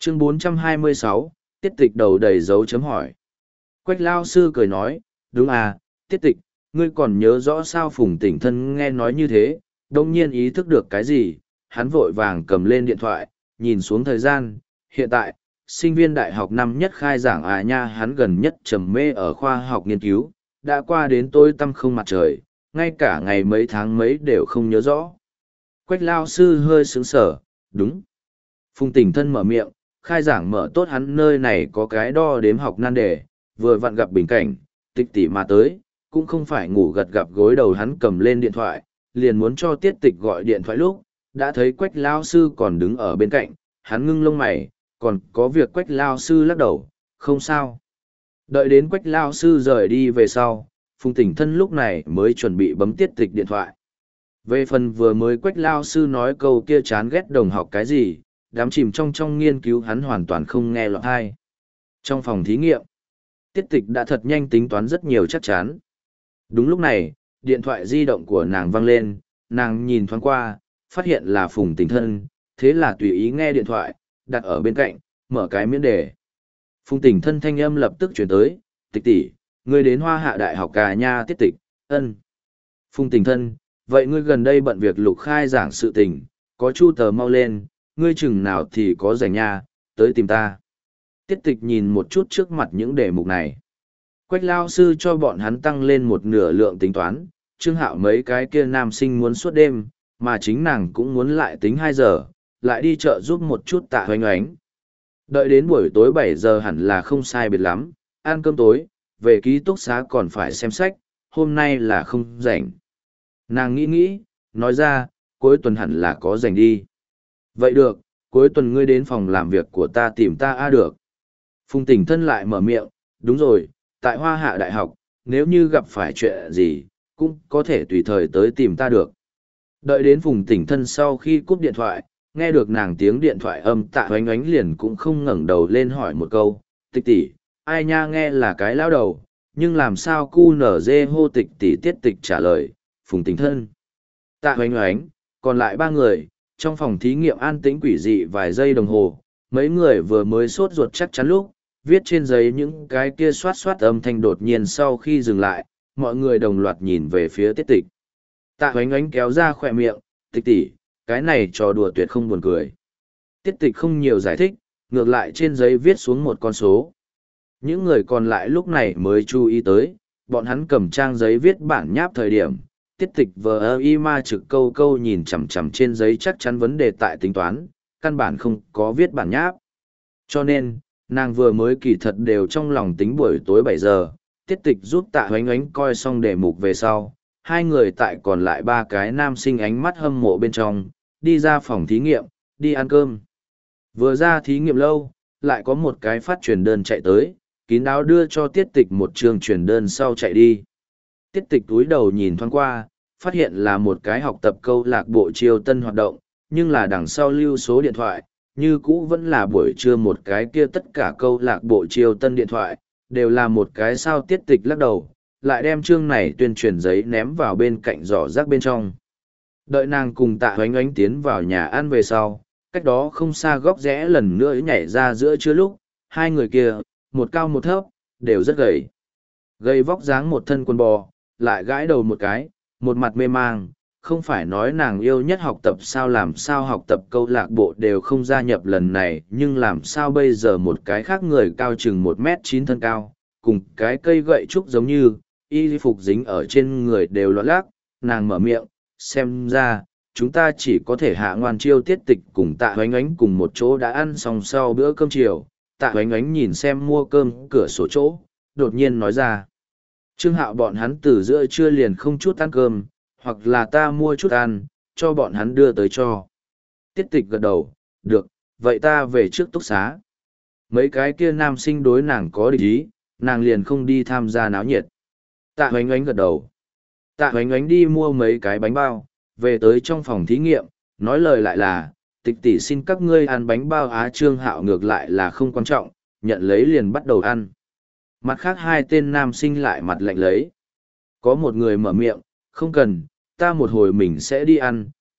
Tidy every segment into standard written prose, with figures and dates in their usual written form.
Chương 426, tiết tịch đầu đầy dấu chấm hỏi. Quách lao sư cười nói, đúng à, tiết tịch, ngươi còn nhớ rõ sao Phùng Tỉnh Thân nghe nói như thế, đông nhiên ý thức được cái gì, hắn vội vàng cầm lên điện thoại, nhìn xuống thời gian, hiện tại, sinh viên đại học năm nhất khai giảng à nha, hắn gần nhất trầm mê ở khoa học nghiên cứu, đã qua đến tôi tăm không mặt trời, ngay cả ngày mấy tháng mấy đều không nhớ rõ. Quách lao sư hơi sững sờ, đúng. Phùng Tỉnh Thân mở miệng, khai giảng mở tốt hắn nơi này có cái đo đếm học nan đề, vừa vặn gặp bình cảnh, tịch tỉ mà tới, cũng không phải ngủ gật gặp gối đầu, hắn cầm lên điện thoại, liền muốn cho tiết tịch gọi điện thoại lúc, đã thấy Quách lao sư còn đứng ở bên cạnh, hắn ngưng lông mày, còn có việc Quách lao sư lắc đầu, không sao. Đợi đến Quách lao sư rời đi về sau, Phùng Tỉnh Thân lúc này mới chuẩn bị bấm tiết tịch điện thoại. Về phần vừa mới Quách lao sư nói câu kia chán ghét đồng học cái gì, đám chìm trong nghiên cứu hắn hoàn toàn không nghe lọt tai. Trong phòng thí nghiệm, tiết tịch đã thật nhanh tính toán rất nhiều chắc chắn. Đúng lúc này, điện thoại di động của nàng vang lên, nàng nhìn thoáng qua, phát hiện là Phùng Tỉnh Thân, thế là tùy ý nghe điện thoại, đặt ở bên cạnh, mở cái miễn đề. Phùng Tỉnh Thân thanh âm lập tức chuyển tới, tịch tỷ, ngươi đến Hoa Hạ Đại học cả nha, tiết tịch, ân. Phùng Tỉnh Thân, vậy ngươi gần đây bận việc lục khai giảng sự tình, có chu tờ mau lên, ngươi chừng nào thì có rảnh nha, tới tìm ta. Tiết tịch nhìn một chút trước mặt những đề mục này. Quách lao sư cho bọn hắn tăng lên một nửa lượng tính toán, Trương Hạo mấy cái kia nam sinh muốn suốt đêm, mà chính nàng cũng muốn lại tính 2 giờ, lại đi chợ giúp một chút Tạ Hoánh Oánh. Đợi đến buổi tối 7 giờ hẳn là không sai biệt lắm, ăn cơm tối, về ký túc xá còn phải xem sách, hôm nay là không rảnh. Nàng nghĩ, nói ra, cuối tuần hẳn là có rảnh đi. Vậy được, cuối tuần ngươi đến phòng làm việc của ta tìm ta được. Phùng Tỉnh Thân lại mở miệng, đúng rồi, tại Hoa Hạ Đại học, nếu như gặp phải chuyện gì, cũng có thể tùy thời tới tìm ta được. Đợi đến Phùng Tỉnh Thân sau khi cúp điện thoại, nghe được nàng tiếng điện thoại âm, Tạ Hoánh Oánh liền cũng không ngẩng đầu lên hỏi một câu, tịch tỷ, ai nha, nghe là cái lão đầu, nhưng làm sao cu nở dê hô tịch tỷ, tiết tịch trả lời, Phùng Tỉnh Thân. Tạ Hoánh Oánh, còn lại 3 người, trong phòng thí nghiệm an tĩnh quỷ dị vài giây đồng hồ, mấy người vừa mới sốt ruột chắc chắn lúc, viết trên giấy những cái kia xoát xoát âm thanh đột nhiên sau khi dừng lại, mọi người đồng loạt nhìn về phía tiết tịch. Tạ Hoánh Oánh kéo ra khỏe miệng, tịch tỷ, cái này trò đùa tuyệt không buồn cười. Tiết tịch không nhiều giải thích, ngược lại trên giấy viết xuống một con số. Những người còn lại lúc này mới chú ý tới, bọn hắn cầm trang giấy viết bản nháp thời điểm. Tiết tịch vờ y ma trực câu câu nhìn chằm chằm trên giấy chắc chắn vấn đề tại tính toán, căn bản không có viết bản nháp. Cho nên, nàng vừa mới kỳ thật đều trong lòng tính buổi tối 7 giờ, tiết tịch giúp Tạ Hoánh Oánh coi xong đề mục về sau. 2 người tại còn lại 3 cái nam sinh ánh mắt hâm mộ bên trong, đi ra phòng thí nghiệm, đi ăn cơm. Vừa ra thí nghiệm lâu, lại có một cái phát truyền đơn chạy tới, kín đáo đưa cho tiết tịch một trường truyền đơn sau chạy đi. Tiết tịch túi đầu nhìn thoáng qua, phát hiện là một cái học tập câu lạc bộ chiêu tân hoạt động, nhưng là đằng sau lưu số điện thoại, như cũ vẫn là buổi trưa một cái kia, tất cả câu lạc bộ chiêu tân điện thoại, đều là một cái sao. Tiết tịch lắc đầu, lại đem chương này tuyên truyền giấy ném vào bên cạnh giỏ rác bên trong. Đợi nàng cùng Tạ Hoánh Oánh tiến vào nhà ăn về sau, cách đó không xa góc rẽ lần nữa nhảy ra giữa trưa lúc, 2 người kia, một cao một thấp, đều rất gầy. Gầy vóc dáng một thân quần bò, lại gãi đầu một cái, một mặt mê mang, không phải nói nàng yêu nhất học tập sao, làm sao học tập câu lạc bộ đều không gia nhập lần này, nhưng làm sao bây giờ một cái khác người cao chừng 1m9 thân cao, cùng cái cây gậy trúc giống như, y phục dính ở trên người đều loạn lác, nàng mở miệng, xem ra, chúng ta chỉ có thể hạ ngoan chiêu. Tiết tịch cùng Tạ Hoánh Oánh cùng một chỗ đã ăn xong sau bữa cơm chiều, Tạ Hoánh Oánh nhìn xem mua cơm cửa sổ chỗ, đột nhiên nói ra. Trương Hạo bọn hắn từ giữa trưa liền không chút ăn cơm, hoặc là ta mua chút ăn, cho bọn hắn đưa tới cho. Tiết tịch gật đầu, được, vậy ta về trước túc xá. Mấy cái kia nam sinh đối nàng có địch ý, nàng liền không đi tham gia náo nhiệt. Tạ Hoánh Oánh gật đầu. Tạ Hoánh Oánh đi mua mấy cái bánh bao, về tới trong phòng thí nghiệm, nói lời lại là, tịch tỷ xin các ngươi ăn bánh bao á. Trương Hạo ngược lại là không quan trọng, nhận lấy liền bắt đầu ăn. Mặt khác 2 tên nam sinh lại mặt lạnh lấy. Có một người mở miệng, không cần, ta một hồi mình sẽ đi ăn,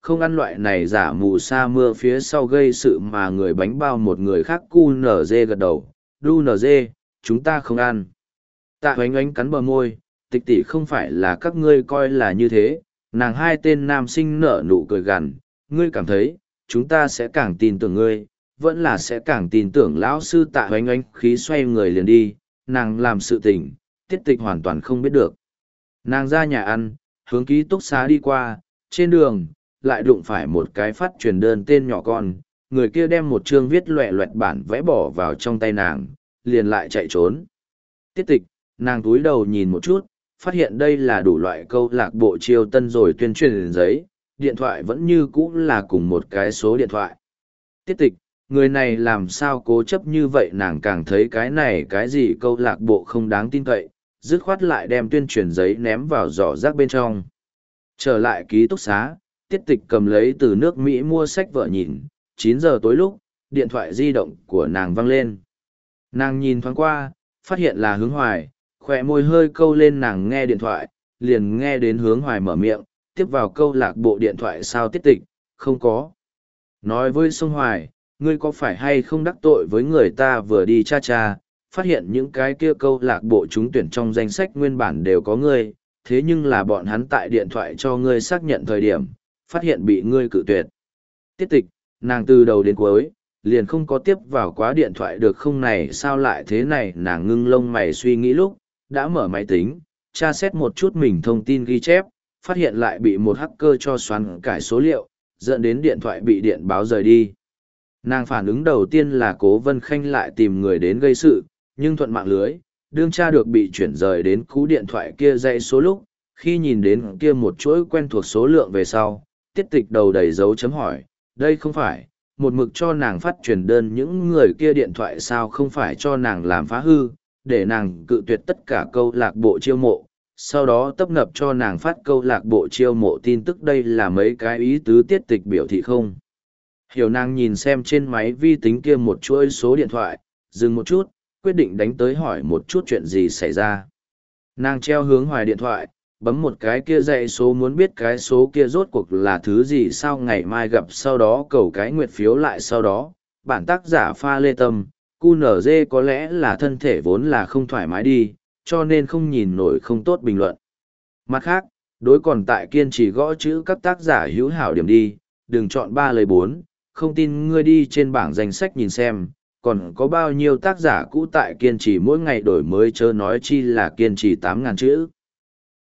không ăn loại này giả mù sa mưa phía sau gây sự mà người bánh bao một người khác cu nở dê gật đầu, đu nở dê, chúng ta không ăn. Tạ oánh oánh cắn bờ môi, tịch tỷ không phải là các ngươi coi là như thế, nàng hai tên nam sinh nở nụ cười gằn, ngươi cảm thấy, chúng ta sẽ càng tin tưởng ngươi, vẫn là sẽ càng tin tưởng lão sư Tạ oánh oánh khí xoay người liền đi, nàng làm sự tình, tiết tịch hoàn toàn không biết được. Nàng ra nhà ăn, hướng ký túc xá đi qua, trên đường, lại đụng phải một cái phát truyền đơn tên nhỏ con, người kia đem một chương viết loẹ loẹt bản vẽ bỏ vào trong tay nàng, liền lại chạy trốn. Tiết tịch, nàng túi đầu nhìn một chút, phát hiện đây là đủ loại câu lạc bộ chiêu tân rồi tuyên truyền giấy, điện thoại vẫn như cũ là cùng một cái số điện thoại. Tiết tịch, người này làm sao cố chấp như vậy, nàng càng thấy cái này cái gì câu lạc bộ không đáng tin cậy, dứt khoát lại đem tuyên truyền giấy ném vào giỏ rác bên trong. Trở lại ký túc xá, tiết tịch cầm lấy từ nước Mỹ mua sách vợ nhìn, 9 giờ tối lúc, điện thoại di động của nàng văng lên. Nàng nhìn thoáng qua, phát hiện là Hướng Hoài, khỏe môi hơi câu lên, nàng nghe điện thoại, liền nghe đến Hướng Hoài mở miệng, tiếp vào câu lạc bộ điện thoại sao tiết tịch, không có. Nói với Sông Hoài, ngươi có phải hay không đắc tội với người ta vừa đi cha cha, phát hiện những cái kia câu lạc bộ trúng tuyển trong danh sách nguyên bản đều có ngươi, thế nhưng là bọn hắn tại điện thoại cho ngươi xác nhận thời điểm, phát hiện bị ngươi cự tuyệt. Tiết tịch, nàng từ đầu đến cuối, liền không có tiếp vào quá điện thoại được không này sao lại thế này, nàng ngưng lông mày suy nghĩ lúc, đã mở máy tính, tra xét một chút mình thông tin ghi chép, phát hiện lại bị một hacker cho xoắn cải số liệu, dẫn đến điện thoại bị điện báo rời đi. Nàng phản ứng đầu tiên là Cố Vân Khanh lại tìm người đến gây sự, nhưng thuận mạng lưới, đương tra được bị chuyển rời đến cú điện thoại kia dãy số lúc, khi nhìn đến kia một chuỗi quen thuộc số lượng về sau, tiết tịch đầu đầy dấu chấm hỏi, đây không phải, một mực cho nàng phát truyền đơn những người kia điện thoại sao không phải cho nàng làm phá hư, để nàng cự tuyệt tất cả câu lạc bộ chiêu mộ, sau đó tấp nập cho nàng phát câu lạc bộ chiêu mộ tin tức, đây là mấy cái ý tứ tiết tịch biểu thị không. Hiểu nàng nhìn xem trên máy vi tính kia một chuỗi số điện thoại, dừng một chút, quyết định đánh tới hỏi một chút chuyện gì xảy ra. Nàng treo Hướng Hoài điện thoại, bấm một cái kia dãy số muốn biết cái số kia rốt cuộc là thứ gì sao ngày mai gặp, sau đó cầu cái nguyệt phiếu lại, sau đó, bản tác giả Pha Lê Tâm, QNZ có lẽ là thân thể vốn là không thoải mái đi, cho nên không nhìn nổi không tốt bình luận. Mặt khác, đối còn tại kiên trì gõ chữ các tác giả hữu hảo điểm đi, đừng chọn 3 lời 4, không tin ngươi đi trên bảng danh sách nhìn xem, còn có bao nhiêu tác giả cũ tại kiên trì mỗi ngày đổi mới, chớ nói chi là kiên trì 8.000 chữ.